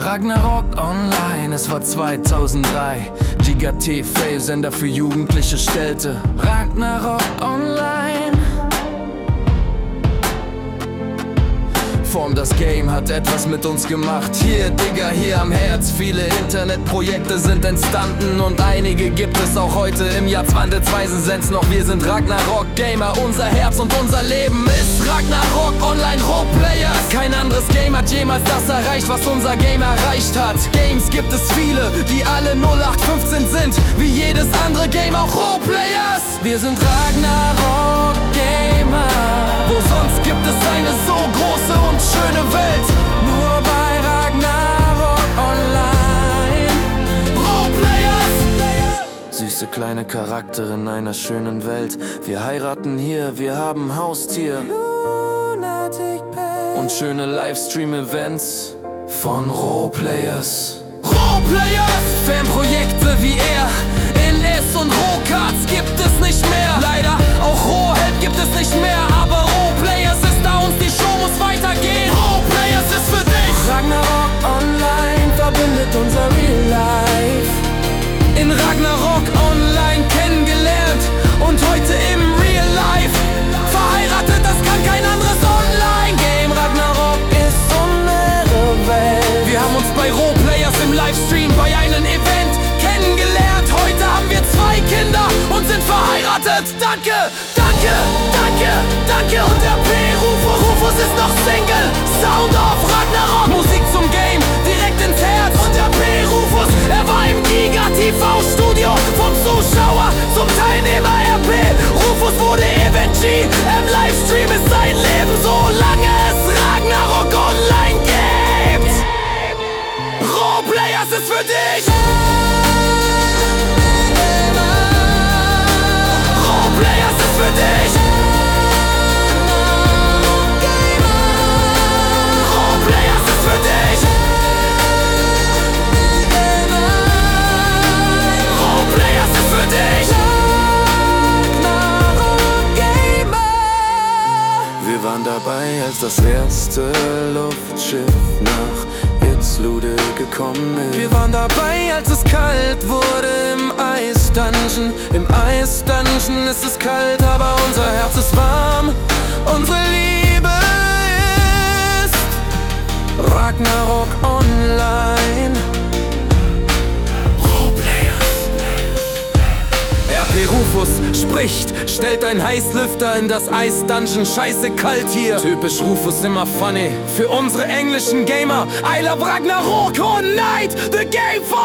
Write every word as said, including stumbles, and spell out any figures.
Ragnarok Online, es war zweitausenddrei. Giga T V, Sender für Jugendliche, stellte Ragnarok Online. Form, das Game hat etwas mit uns gemacht. Hier, Digga, hier am Herz. Viele Internetprojekte sind entstanden und einige gibt es auch heute im Jahr zweitausendsechs noch. Wir sind Ragnarok Gamer, unser Herz und unser Leben ist Ragnarok Online Roleplayers. Kein anderes Game hat jemals das erreicht, was unser Game erreicht hat. Games gibt es viele, die alle null acht fünfzehn sind, wie jedes andere Game auch Roleplayers. Wir sind Ragnarok Gamer. Wo sonst gibt es eine so große und schöne Welt? Nur bei Ragnarok Online. Roleplayers. Süße kleine Charaktere in einer schönen Welt. Wir heiraten hier, wir haben Haustier und schöne Livestream-Events von Roleplayers. Roleplayers! Fanprojekte wie er in S und Rohcards gibt es nicht mehr. Leider auch Rohhelp gibt es nicht mehr, aber Roleplayers ist da, uns die Show muss weitergehen. Roleplayers ist für dich. Ragnarok Online verbindet unser Real Life. In Ragnarok Online kennengelernt und heute im Real Life verheiratet, das kann kein anderes Online-Game. Ragnarok ist unsere Welt. Wir haben uns bei Roleplayers im Livestream bei einem Event kennengelernt. Heute haben wir zwei Kinder und sind verheiratet. Danke, danke, danke, danke. Und der P-Rufus, Rufus ist noch Single. Sound of Ragnarok, Musik zum Game, direkt ins Herz. Und der P-Rufus, er war im Giga-T V-Studio. Vom Zuschauer zum Teilnehmer R P. Rufus wurde Event G. Im Livestream ist sein Leben, solange es Ragnarok Online gibt. Roleplayers ist für dich. Roleplayers ist für dich. Roleplayers ist für dich. Roleplayers ist für dich. Wir waren dabei, als das erste Luftschiff nach Itzlude gekommen ist. Wir waren dabei, als es kalt wurde im Eisdungeon. Im Eisdungeon ist es kalt, aber unser Herz ist warm. Unsere Liebe ist Ragnarok Online. R P Rufus spricht, stellt ein Heißlüfter in das Eisdungeon. Scheiße kalt hier. Typisch Rufus, immer funny. Für unsere englischen Gamer, I love Ragnarok Online, the game for